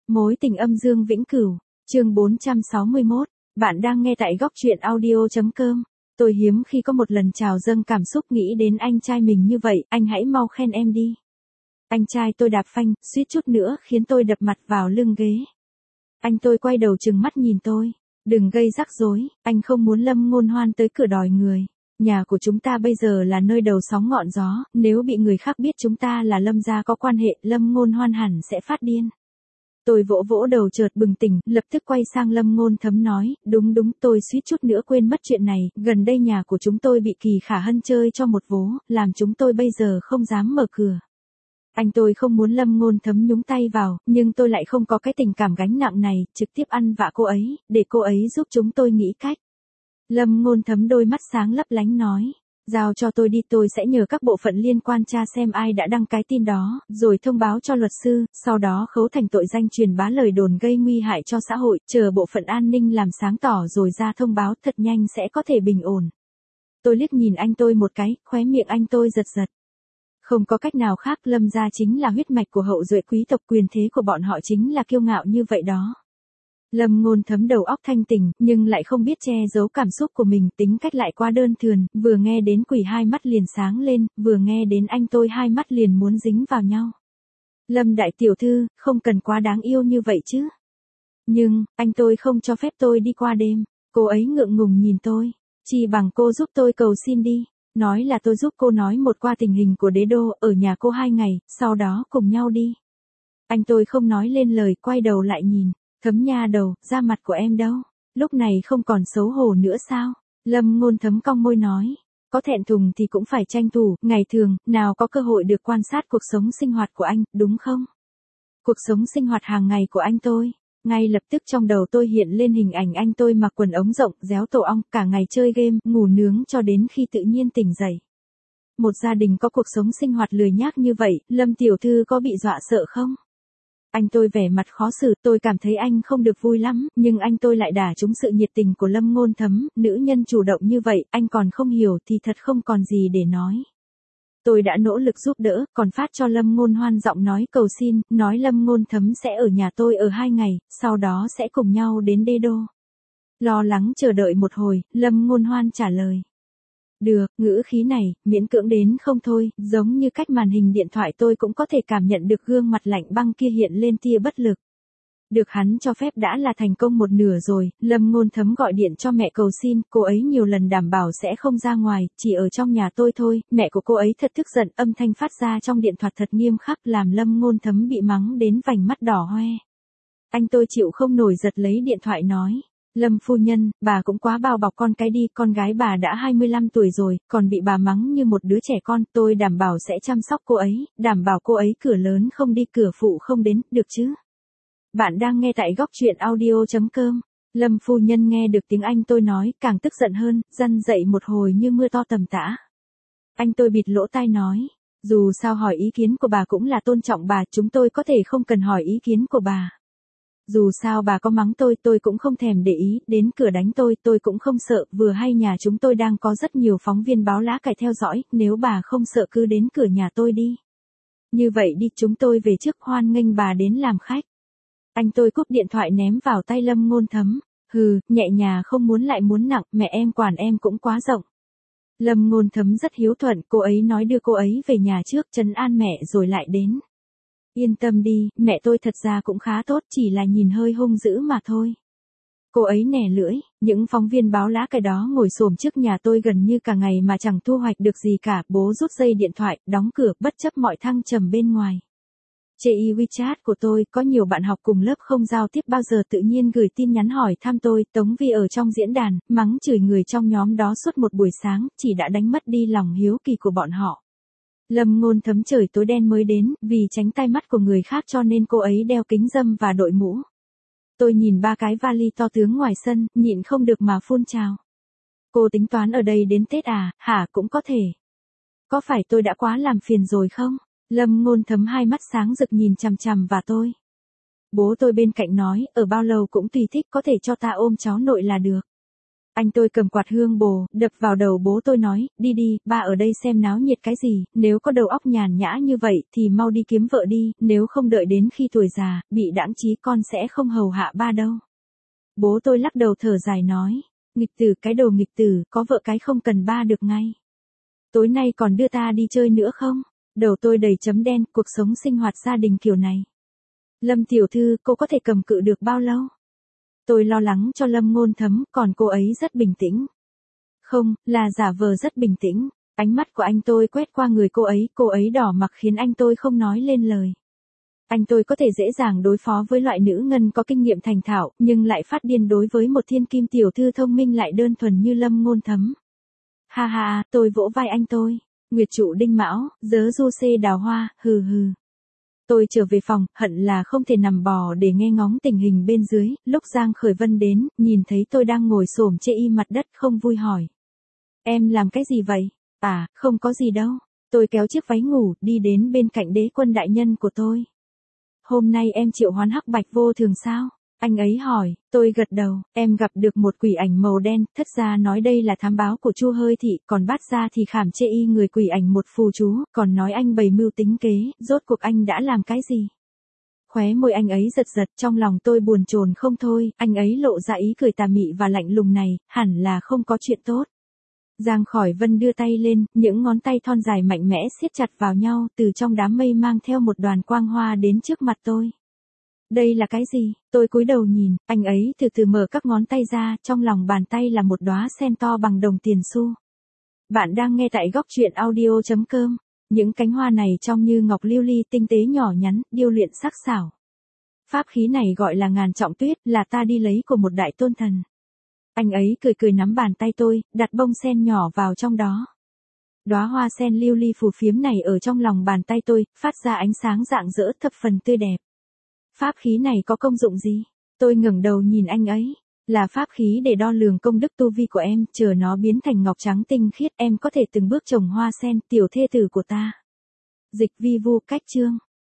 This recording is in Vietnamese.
Mối tình âm dương vĩnh cửu, chương 461, bạn đang nghe tại góc truyện audio.com. Tôi hiếm khi có một lần trào dâng cảm xúc nghĩ đến anh trai mình như vậy, anh hãy mau khen em đi. Anh trai tôi đạp phanh, suýt chút nữa khiến tôi đập mặt vào lưng ghế. Anh tôi quay đầu trừng mắt nhìn tôi. Đừng gây rắc rối, anh không muốn Lâm Ngôn Hoan tới cửa đòi người. Nhà của chúng ta bây giờ là nơi đầu sóng ngọn gió, nếu bị người khác biết chúng ta là Lâm gia có quan hệ, Lâm Ngôn Hoan hẳn sẽ phát điên. Tôi vỗ vỗ đầu chợt bừng tỉnh, lập tức quay sang Lâm Ngôn Thấm nói, đúng, tôi suýt chút nữa quên mất chuyện này, gần đây nhà của chúng tôi bị Kỳ Khả Hân chơi cho một vố, làm chúng tôi bây giờ không dám mở cửa. Anh tôi không muốn Lâm Ngôn Thấm nhúng tay vào, nhưng tôi lại không có cái tình cảm gánh nặng này, trực tiếp ăn vạ cô ấy, để cô ấy giúp chúng tôi nghĩ cách. Lâm Ngôn Thấm đôi mắt sáng lấp lánh nói, giao cho tôi đi, tôi sẽ nhờ các bộ phận liên quan tra xem ai đã đăng cái tin đó, rồi thông báo cho luật sư, sau đó khấu thành tội danh truyền bá lời đồn gây nguy hại cho xã hội, chờ bộ phận an ninh làm sáng tỏ rồi ra thông báo, thật nhanh sẽ có thể bình ổn. Tôi liếc nhìn anh tôi một cái, khóe miệng anh tôi giật giật. Không có cách nào khác, Lâm gia chính là huyết mạch của hậu duệ quý tộc, quyền thế của bọn họ chính là kiêu ngạo như vậy đó. Lâm Ngôn Thấm đầu óc thanh tỉnh, nhưng lại không biết che giấu cảm xúc của mình, tính cách lại quá đơn thuần, vừa nghe đến Quỷ hai mắt liền sáng lên, vừa nghe đến anh tôi hai mắt liền muốn dính vào nhau. Lâm đại tiểu thư, không cần quá đáng yêu như vậy chứ. Nhưng, anh tôi không cho phép tôi đi qua đêm. Cô ấy ngượng ngùng nhìn tôi. Chỉ bằng cô giúp tôi cầu xin đi. Nói là tôi giúp cô nói một qua tình hình của đế đô, ở nhà cô 2 ngày, sau đó cùng nhau đi. Anh tôi không nói lên lời, quay đầu lại nhìn. Thấm nha đầu, da mặt của em đâu? Lúc này không còn xấu hổ nữa sao? Lâm Ngôn Thấm cong môi nói. Có thẹn thùng thì cũng phải tranh thủ, ngày thường, nào có cơ hội được quan sát cuộc sống sinh hoạt của anh, đúng không? Cuộc sống sinh hoạt hàng ngày của anh tôi. Ngay lập tức trong đầu tôi hiện lên hình ảnh anh tôi mặc quần ống rộng, réo tổ ong, cả ngày chơi game, ngủ nướng cho đến khi tự nhiên tỉnh dậy. Một gia đình có cuộc sống sinh hoạt lười nhác như vậy, Lâm tiểu thư có bị dọa sợ không? Anh tôi vẻ mặt khó xử, tôi cảm thấy anh không được vui lắm, nhưng anh tôi lại đả trúng sự nhiệt tình của Lâm Ngôn Thấm, nữ nhân chủ động như vậy, anh còn không hiểu thì thật không còn gì để nói. Tôi đã nỗ lực giúp đỡ, còn phát cho Lâm Ngôn Hoan giọng nói cầu xin, nói Lâm Ngôn Thấm sẽ ở nhà tôi ở 2 ngày, sau đó sẽ cùng nhau đến đế đô. Lo lắng chờ đợi một hồi, Lâm Ngôn Hoan trả lời. Được, ngữ khí này, miễn cưỡng đến không thôi, giống như cách màn hình điện thoại tôi cũng có thể cảm nhận được gương mặt lạnh băng kia hiện lên tia bất lực. Được hắn cho phép đã là thành công một nửa rồi, Lâm Ngôn Thấm gọi điện cho mẹ cầu xin, cô ấy nhiều lần đảm bảo sẽ không ra ngoài, chỉ ở trong nhà tôi thôi, mẹ của cô ấy thật tức giận, âm thanh phát ra trong điện thoại thật nghiêm khắc làm Lâm Ngôn Thấm bị mắng đến vành mắt đỏ hoe. Anh tôi chịu không nổi giật lấy điện thoại nói. Lâm phu nhân, bà cũng quá bao bọc con cái đi, con gái bà đã 25 tuổi rồi, còn bị bà mắng như một đứa trẻ con, tôi đảm bảo sẽ chăm sóc cô ấy, đảm bảo cô ấy cửa lớn không đi cửa phụ không đến, được chứ? Bạn đang nghe tại góc truyện audio.com. Lâm phu nhân nghe được tiếng anh tôi nói, càng tức giận hơn, răn dậy một hồi như mưa to tầm tã. Anh tôi bịt lỗ tai nói, dù sao hỏi ý kiến của bà cũng là tôn trọng bà, chúng tôi có thể không cần hỏi ý kiến của bà. Dù sao bà có mắng tôi cũng không thèm để ý, đến cửa đánh tôi cũng không sợ, vừa hay nhà chúng tôi đang có rất nhiều phóng viên báo lá cải theo dõi, nếu bà không sợ cứ đến cửa nhà tôi đi. Như vậy đi, chúng tôi về trước, hoan nghênh bà đến làm khách. Anh tôi cúp điện thoại ném vào tay Lâm Ngôn Thấm. Hừ, nhẹ nhà không muốn lại muốn nặng, mẹ em quản em cũng quá rộng. Lâm Ngôn Thấm rất hiếu thuận, cô ấy nói đưa cô ấy về nhà trước, trấn an mẹ rồi lại đến. Yên tâm đi, mẹ tôi thật ra cũng khá tốt, chỉ là nhìn hơi hung dữ mà thôi. Cô ấy nẻ lưỡi, những phóng viên báo lá cải đó ngồi xổm trước nhà tôi gần như cả ngày mà chẳng thu hoạch được gì cả, bố rút dây điện thoại, đóng cửa, bất chấp mọi thăng trầm bên ngoài. Chê WeChat của tôi, có nhiều bạn học cùng lớp không giao tiếp bao giờ tự nhiên gửi tin nhắn hỏi thăm tôi, Tống Vi ở trong diễn đàn, mắng chửi người trong nhóm đó suốt một buổi sáng, chỉ đã đánh mất đi lòng hiếu kỳ của bọn họ. Lâm Ngôn Thấm trời tối đen mới đến, vì tránh tai mắt của người khác cho nên cô ấy đeo kính râm và đội mũ. Tôi nhìn 3 cái vali to tướng ngoài sân, nhịn không được mà phun trào. Cô tính toán ở đây đến Tết à, hả, cũng có thể. Có phải tôi đã quá làm phiền rồi không? Lâm Ngôn Thấm hai mắt sáng rực nhìn chằm chằm vào tôi. Bố tôi bên cạnh nói, ở bao lâu cũng tùy thích, có thể cho ta ôm cháu nội là được. Anh tôi cầm quạt hương bồ, đập vào đầu bố tôi nói, đi đi, ba ở đây xem náo nhiệt cái gì, nếu có đầu óc nhàn nhã như vậy thì mau đi kiếm vợ đi, nếu không đợi đến khi tuổi già, bị đãng trí con sẽ không hầu hạ ba đâu. Bố tôi lắc đầu thở dài nói, nghịch tử cái đồ nghịch tử, có vợ cái không cần ba được ngay. Tối nay còn đưa ta đi chơi nữa không? Đầu tôi đầy chấm đen, cuộc sống sinh hoạt gia đình kiểu này. Lâm tiểu thư, cô có thể cầm cự được bao lâu? Tôi lo lắng cho Lâm Ngôn Thấm, còn cô ấy rất bình tĩnh. Không, là giả vờ rất bình tĩnh. Ánh mắt của anh tôi quét qua người cô ấy đỏ mặt khiến anh tôi không nói lên lời. Anh tôi có thể dễ dàng đối phó với loại nữ ngân có kinh nghiệm thành thạo, nhưng lại phát điên đối với một thiên kim tiểu thư thông minh lại đơn thuần như Lâm Ngôn Thấm. Ha ha, tôi vỗ vai anh tôi. Nguyệt trụ đinh mão, dớ du xê đào hoa, hừ hừ. Tôi trở về phòng, hận là không thể nằm bò để nghe ngóng tình hình bên dưới, lúc Giang Khởi Vân đến, nhìn thấy tôi đang ngồi xổm chê y mặt đất không vui hỏi. Em làm cái gì vậy? À, không có gì đâu. Tôi kéo chiếc váy ngủ, đi đến bên cạnh đế quân đại nhân của tôi. Hôm nay em triệu hoán hắc bạch vô thường sao? Anh ấy hỏi, tôi gật đầu, em gặp được một quỷ ảnh màu đen, thất gia nói đây là thám báo của Chu Hơi Thị, còn bát gia thì khảm chê y người quỷ ảnh một phù chú, còn nói anh bày mưu tính kế, rốt cuộc anh đã làm cái gì? Khóe môi anh ấy giật giật, trong lòng tôi buồn chồn không thôi, anh ấy lộ ra ý cười tà mị và lạnh lùng này, hẳn là không có chuyện tốt. Giang Khởi Vân đưa tay lên, những ngón tay thon dài mạnh mẽ siết chặt vào nhau, từ trong đám mây mang theo một đoàn quang hoa đến trước mặt tôi. Đây là cái gì? Tôi cúi đầu nhìn, anh ấy từ từ mở các ngón tay ra, trong lòng bàn tay là một đóa sen to bằng đồng tiền xu. Bạn đang nghe tại góc truyện audio.com. Những cánh hoa này trông như ngọc lưu ly tinh tế nhỏ nhắn, điêu luyện sắc sảo. Pháp khí này gọi là ngàn trọng tuyết, là ta đi lấy của một đại tôn thần. Anh ấy cười cười nắm bàn tay tôi, đặt bông sen nhỏ vào trong đó. Đóa hoa sen lưu ly phù phiếm này ở trong lòng bàn tay tôi, phát ra ánh sáng rạng rỡ thập phần tươi đẹp. Pháp khí này có công dụng gì? Tôi ngẩng đầu nhìn anh ấy. Là pháp khí để đo lường công đức tu vi của em, chờ nó biến thành ngọc trắng tinh khiết, em có thể từng bước trồng hoa sen, tiểu thê tử của ta. Dịch vi vu cách chương.